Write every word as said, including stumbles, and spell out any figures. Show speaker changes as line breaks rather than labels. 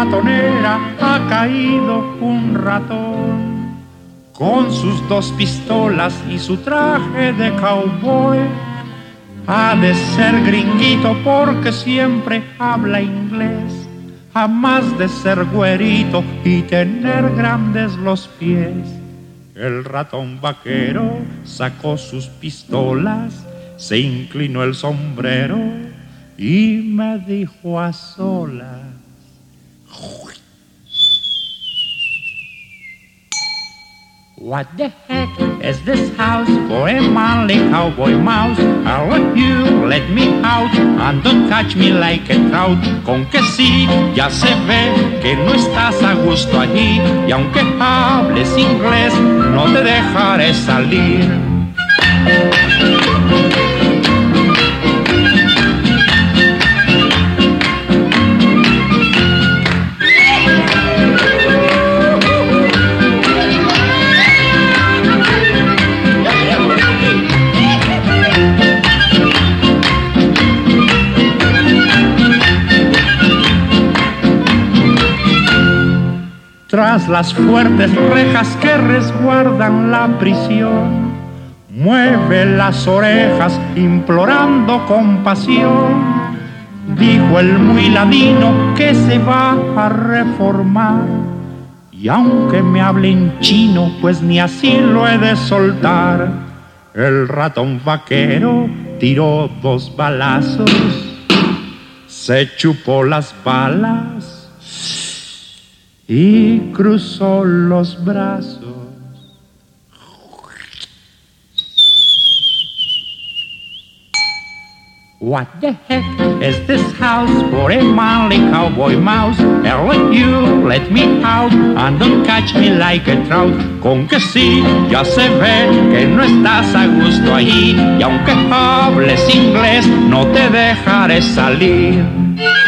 ratonera ha caído un ratón. Con sus dos pistolas y su traje de cowboy, ha de ser gringuito porque siempre habla inglés. Jamás de ser güerito y tener grandes los pies. El ratón vaquero sacó sus pistolas, se inclinó el sombrero y me dijo a solas: What the heck is this house for a manly cowboy mouse? I'll let you let me out and don't catch me like a trout. Con que sí, ya se ve que no estás a gusto allí, y aunque hables inglés, no te dejaré salir. Tras las fuertes rejas que resguardan la prisión, mueve las orejas implorando compasión. Dijo el muy ladino que se va a reformar, y aunque me hable en chino, pues ni así lo he de soltar. El ratón vaquero tiró dos balazos, se chupó las balas y cruzó los brazos. What the heck is this house for a manly cowboy mouse? I'll let you let me out and don't catch me like a trout. Con que sí, ya se ve que no estás a gusto allí, y aunque hables inglés, no te dejaré salir.